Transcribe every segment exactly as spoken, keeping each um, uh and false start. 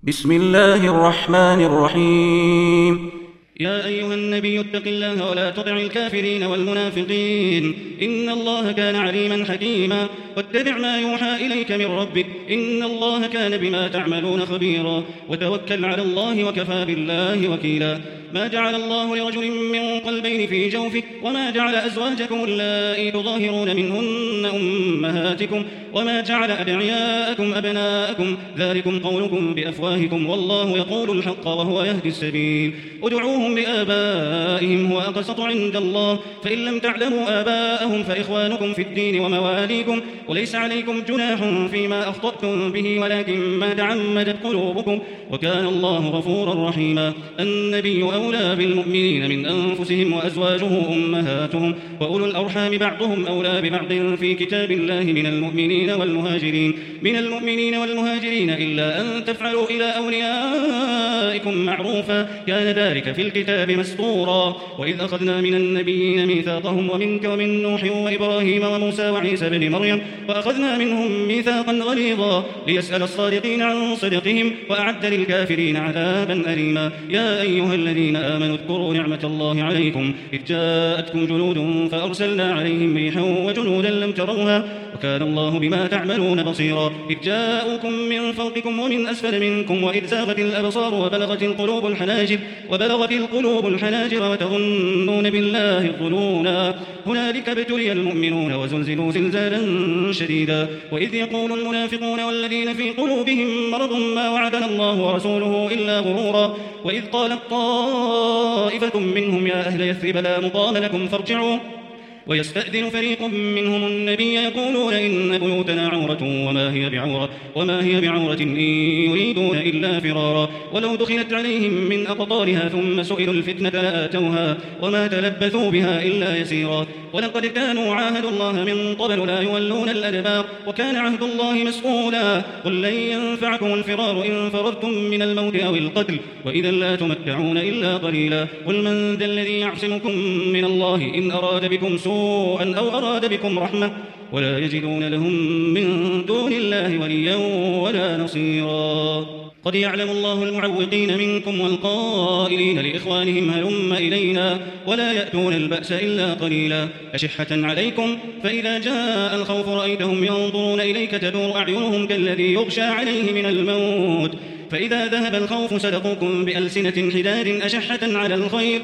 بسم الله الرحمن الرحيم. يا أيها النبي اتق الله ولا تطع الكافرين والمنافقين إن الله كان عليما حكيما واتبع ما يوحى إليك من ربك إن الله كان بما تعملون خبيرا وتوكل على الله وكفى بالله وكيلا. ما جعل الله لرجل من قلبين في جوفه وما جعل أزواجكم اللائي تظاهرون منهن أمهاتكم وما جعل أدعياءكم أبناءكم ذلكم قولكم بأفواهكم والله يقول الحق وهو يهدي السبيل. ادعوهم لآبائهم هو أقسط عند الله فإن لم تعلموا آباءهم فإخوانكم في الدين ومواليكم وليس عليكم جناح فيما أخطأتم به ولكن ما تعمدت قلوبكم وكان الله غفورا رحيما. النبي أولى بالمؤمنين من أنفسهم وأزواجه أمهاتهم وأولو الأرحام بعضهم أولى ببعض في كتاب الله من المؤمنين والمهاجرين من المؤمنين والمهاجرين إلا أن تفعلوا إلى أوليائكم معروفا كان ذلك في الكتاب مسطورا. وإذ أخذنا من النبيين ميثاقهم ومنك ومن نوح وإبراهيم وموسى وعيسى بن مريم وأخذنا منهم ميثاقا غليظا ليسأل الصادقين عن صدقهم وأعد للكافرين عذابا أليما. يا أيها الذين آمنوا اذكروا نعمة الله عليكم إذ جاءتكم جنود فأرسلنا عليهم ريحا وجنودا لم تروها وكان الله بما تعملون بصيرا. إذ جاءوكم من فوقكم ومن أسفل منكم وإذ زاغت الأبصار وبلغت القلوب الحناجر وبلغت القلوب الحناجر وتظنون بالله الظنونا هنالك ابتلي المؤمنون وزلزلوا زلزالا شديدا. وإذ يقول المنافقون والذين في قلوبهم مرض ما وعدنا الله ورسوله إلا غرورا. وإذ قالت طائفة منهم يا أهل يثرب لا مقام لكم فارجعوا ويستأذن فريق منهم النبي يقولون إن بيوتنا عورة وما هي بعورة وما هي بعورة إن يريدون إلا فرارا. ولو دخلت عليهم من أقطارها ثم سئلوا الفتنة لآتوها وما تلبثوا بها إلا يسيرا. ولقد كانوا عاهدوا الله من قبل لا يولون الأدبار وكان عهد الله مسؤولا. قل لن ينفعكم الفرار إن فررتم من الموت أو القتل وإذا لا تمتعون إلا قليلا. قل من ذا الذي يعصمكم من الله إن أراد بكم سوءا أو أراد بكم رحمة ولا يجدون لهم من دون الله وليا ولا نصيرا. قد يعلم الله المعوقين منكم والقائلين لإخوانهم هلم إلينا ولا يأتون البأس إلا قليلا. أشحة عليكم فإذا جاء الخوف رأيتهم ينظرون إليك تدور أعينهم كالذي يغشى عليه من الموت فإذا ذهب الخوف صدقوكم بألسنة حداد أشحة على الخير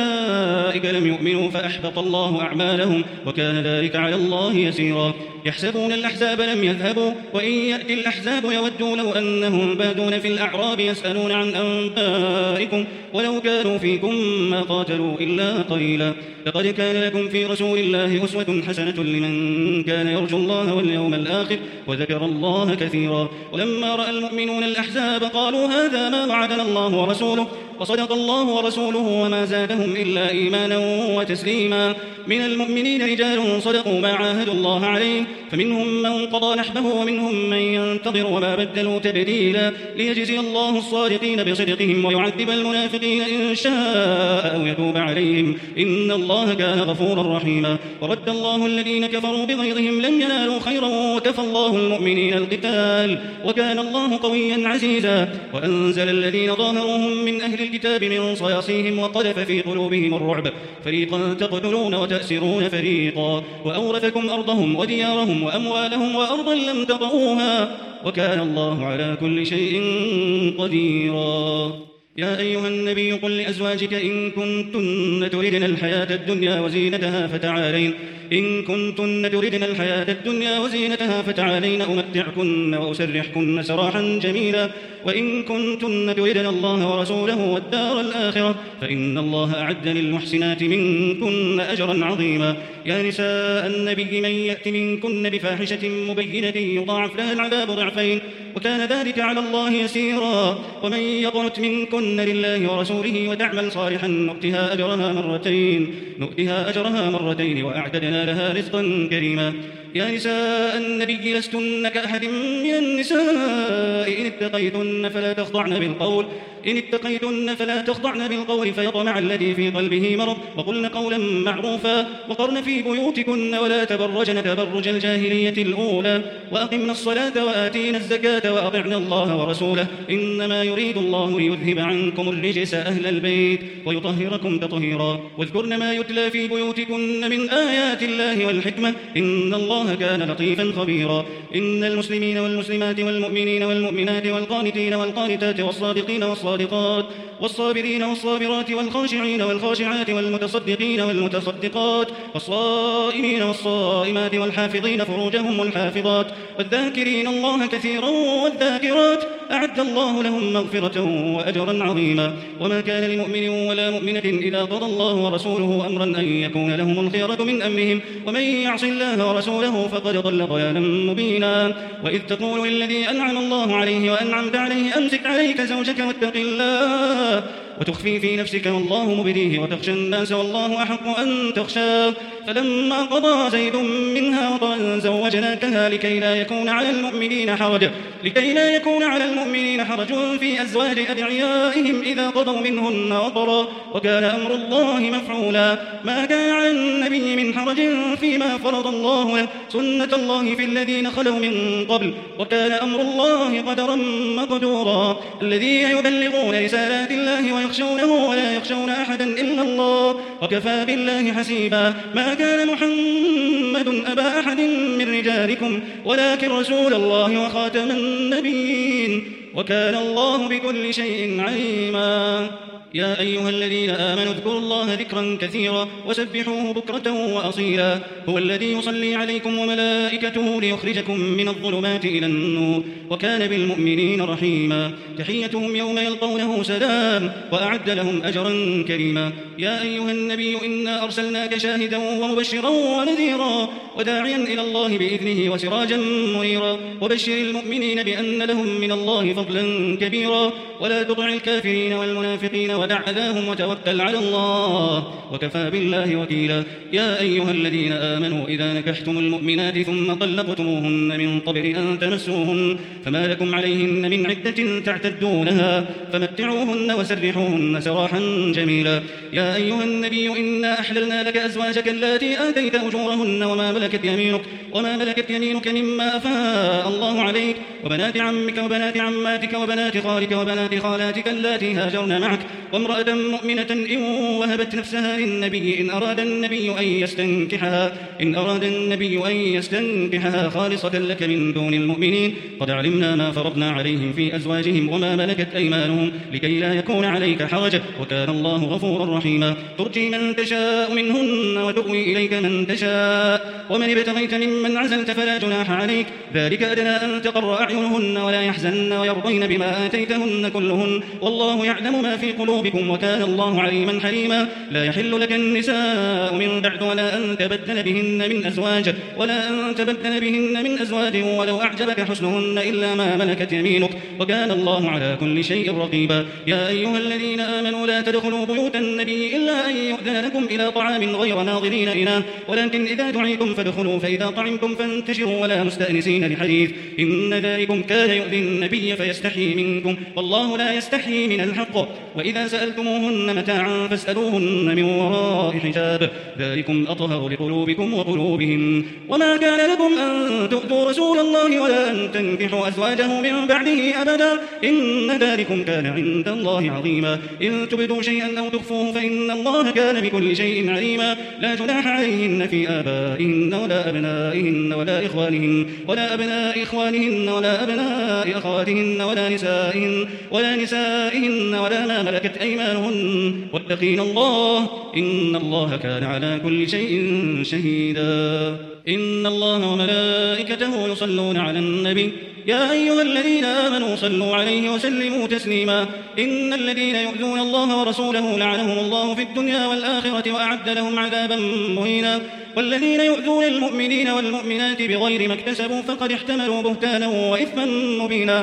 أولئك لم يؤمنوا فأحبط الله أعمالهم وكان ذلك على الله يسيرا. يحسبون الأحزاب لم يذهبوا وإن يأتي الأحزاب يودوا لو أنهم بادون في الأعراب يسألون عن أنبائكم ولو كانوا فيكم ما قاتلوا إلا قليلا. لقد كان لكم في رسول الله أسوة حسنة لمن كان يرجو الله واليوم الآخر وذكر الله كثيرا. ولما رأى المؤمنون الأحزاب قالوا هذا ما وعدنا الله ورسوله وصدق الله ورسوله وما زادهم إلا إيمانا وتسليما. من المؤمنين رجال صدقوا ما عاهدوا الله عليه فمنهم من قضى نحبه ومنهم من ينتظر وما بدلوا تبديلا. ليجزي الله الصادقين بصدقهم ويعذب المنافقين إن شاء أو يتوب عليهم إن الله كان غفورا رحيما. ورد الله الذين كفروا بغيظهم لم ينالوا خيرا وكفى الله المؤمنين القتال وكان الله قويا عزيزا. وأنزل الذين ظاهروهم من أهل الكتاب من صياصيهم وقذف في قلوبهم الرعب فريقا تقتلون وتأسرون فريقا وأورثكم أرضهم وديارهم وأموالهم وأرضا لم تطئوها وكان الله على كل شيء قديرا. يا أيها النبي قل لأزواجك إن كنتن تردن الحياة الدنيا وزينتها فتعالين إن كنتن تردن الحياة الدنيا وزينتها فتعالين أمتعكن وأسرحكن سراحا جميلا. وإن كنتن تردن الله ورسوله والدار الآخرة فإن الله أعد للمحسنات منكن أجرا عظيما. يا نساء النبي من يأت منكن بفاحشة مبينة يضاعف لها العذاب ضعفين وكان ذلك على الله يسيرا. ومن يقنت منكن لله ورسوله وتعمل صالحا نؤتها أجرها مرتين نؤتها أجرها مرتين وأعتدنا لها رزقا كريما. يا نساء النبي لستن كأحد من النساء إن اتقيتن فلا تخضعن بالقول إن اتقيتن فلا تخضعن بالقول فيطمع الذي في قلبه مرض وقلن قولا معروفا وقرن في بيوتكن ولا تبرجن تبرج الجاهلية الأولى وأقمنا الصلاة وآتينا الزكاة وأطعنا الله ورسوله إنما يريد الله ليذهب عنكم الرجس أهل البيت ويطهركم تطهيرا واذكرن ما يتلى في بيوتكن من آيات الله والحكمة إن الله كان لطيفا خبيرا إن المسلمين والمسلمات والمؤمنين والمؤمنات والقانتين والقانتات والصادقين والصادقات والصابرين والصابرات والخاشعين والخاشعات والمتصدقين والمتصدقات والصائمين والصائمات والحافظين فروجهم والحافظات والذاكرين الله كثيرا والذاكرات أعد الله لهم مغفرة وأجرا عظيما وما كان لمؤمن ولا مؤمنة إذا قضى الله ورسوله أمرا أن يكون لهم الخيرة من أمرهم ومن يعص الله ورسوله فقد ضل ضلالا مبينا وإذ تقول للذي أنعم الله عليه وأنعمت عليه أمسك عليك زوجك واتق الله وتخفي في نفسك والله مبديه وتخشى الناس والله أحق أن تخشاه فلما قضى زيد منها وطرا زوجناكها لكي لا يكون على المؤمنين حرج لكي لا يكون على المؤمنين حرج في أزواج أدعيائهم إذا قضوا منهن وطرا وكان أمر الله مفعولا ما كان على النبي من حرج فيما فرض الله له سنة الله في الذين خلوا من قبل وكان أمر الله قدرا مقدورا الذين يبلغون رسالات الله ويخشونه ولا يخشون أحدا إلا الله وكفى بالله حسيبا ما كان محمد أبا أحد من رجالكم ولكن رسول الله وخاتم النبيين وكان الله بكل شيء عليما يا أيها الذين آمنوا اذكروا الله ذكرا كثيرا وسبحوه بكرة وأصيلا هو الذي يصلي عليكم وملائكته ليخرجكم من الظلمات إلى النور وكان بالمؤمنين رحيما تحيتهم يوم يلقونه سلام وأعد لهم أجرا كريما يا أيها النبي إنا أرسلناك شاهدا ومبشرا ونذيرا وداعيا إلى الله بإذنه وسراجا منيرا وبشر المؤمنين بأن لهم من الله فضلا كبيرا ولا تطع الكافرين والمنافقين ودع أذاهم وتوكل على الله وكفى بالله وكيلا يا أيها الذين آمنوا إذا نكحتم المؤمنات ثم طلقتموهن من قبل أن تمسوهن فما لكم عليهن من عدة تعتدونها فمتعوهن وسرحوهن سراحا جميلا يا أيها النبي إنا أحللنا لك أزواجك اللاتي آتيت أجورهن وما ملكت يمينك وما ملكت يمينك مما أفاء الله عليك وبنات عمك وبنات عماتك وبنات خالك وبنات خالاتك اللاتي هاجرن معك وامرأة مؤمنة إن وهبت نفسها للنبي إن أراد النبي أن يستنكحها إن أراد النبي أن يستنكحها خالصة لك من دون المؤمنين قد علمنا ما فرضنا عليهم في أزواجهم وما ملكت أيمانهم لكي لا يكون عليك حرج وكان الله غفورا رحيما ترجي من تشاء منهن وتؤوي إليك من تشاء ومن ابتغيت ممن عزلت فلا جناح عليك ذلك أدنى أن تقر أعينهن ولا يحزن ويرضين بما آتيتهن كلهن والله يعلم ما في قلوبكم وكان الله عليما حليما لا يحل لك النساء من بعد ولا أن تبدل بهن من أزواج ولا أن تبدل بهن من أزواج ولو أعجبك حسنهن إلا ما ملكت يمينك وكان الله على كل شيء رقيبا يا أيها الذين آمنوا لا تدخلوا بيوت النبي إلا أن يؤذن لكم إلى طعام غير ناظرين إناه ولكن إذا دعيتم فادخلوا فإذا طعمتم فانتشروا ولا مستأنسين لحديث إن ذلكم كان يؤذي النبي فيستحيي منكم والله لا يستحيي من الحق وإذا سألتموهن متاعا فاسألوهن من وراء حجاب ذلكم أطهر لقلوبكم وقلوبهم وما كان لكم أن تؤتوا رسول الله ولا أن تنكحوا أزواجه من بعده أبدا إن ذلكم كان عند الله عظيما إن تبدوا شيئا أو تخفوه فإن الله كان بكل شيء عليما لا جناح عليهن في آبائهن ولا أبنائهن ولا إخوانهن ولا أبناء إخوانهن ولا أبناء أخواتهن ولا نسائهن ولا نسائهن ولا ما ملكت أيمانهن واتقين الله إن الله كان على كل شيء شهيدا إن الله وملائكته يصلون على النبي يا أيها الذين آمنوا صلوا عليه وسلموا تسليما إن الذين يؤذون الله ورسوله لعنهم الله في الدنيا والآخرة وأعد لهم عذابا مهينا والذين يؤذون المؤمنين والمؤمنات بغير ما اكتسبوا فقد احتملوا بهتانا وإثما مبينا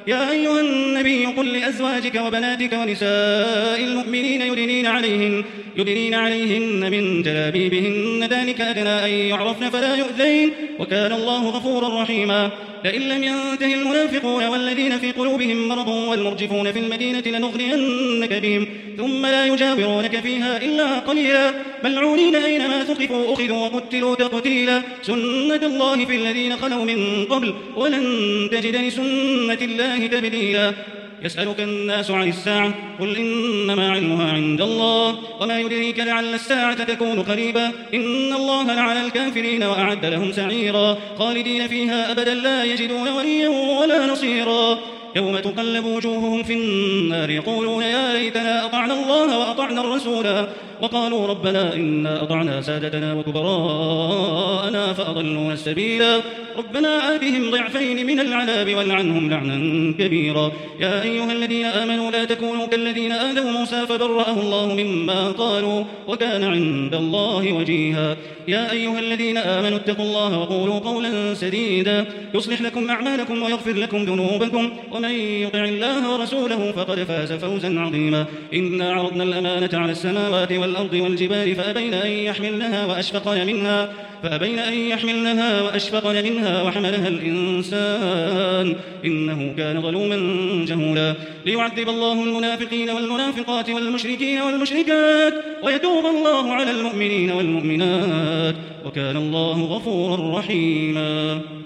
يا أيها النبي قل لأزواجك وبناتك ونساء المؤمنين يدنين عليهن, يدنين عليهن من جلابيبهن ذلك أدنى أن يعرفن فلا يؤذين وكان الله غفورا رحيما لئن لم ينته المنافقون والذين في قلوبهم مرض والمرجفون في المدينة لنغرينك بهم ثم لا يجاورونك فيها إلا قليلا ملعونين أينما ثقفوا أخذوا وقتلوا تقتيلا سنة الله في الذين خلوا من قبل ولن تجد لسنة الله تبديلا يسألك الناس عن الساعة قل إنما علمها عند الله وما يدريك لعل الساعة تكون قريبا إن الله لعن الكافرين وأعد لهم سعيرا خالدين فيها أبدا لا يجدون وليا ولا نصيرا يوم تقلب وجوههم في النار يقولون يا ليتنا أطعنا الله وأطعنا الرسولا وقالوا ربنا إنا أطعنا سادتنا وكبراءنا فأضلونا السبيلا ربنا آتهم ضعفين من العذاب والعنهم لعنا كبيرا يا أيها الذين آمنوا لا تكونوا كالذين آذوا موسى فبرأه الله مما قالوا وكان عند الله وجيها يا أيها الذين آمنوا اتقوا الله وقولوا قولا سديدا يصلح لكم أعمالكم ويغفر لكم ذنوبكم ومن يطع الله ورسوله فقد فاز فوزا عظيما إنا عرضنا الأمانة على السماوات والأرض والجبال فأبين أن يحملنها وأشفقن منها فأبين أن يحملنها وأشفقن منها وحملها الإنسان إنه كان ظلوما جهولا ليعذب الله المنافقين والمنافقات والمشركين والمشركات ويتوب الله على المؤمنين والمؤمنات وكان الله غفورا رحيما.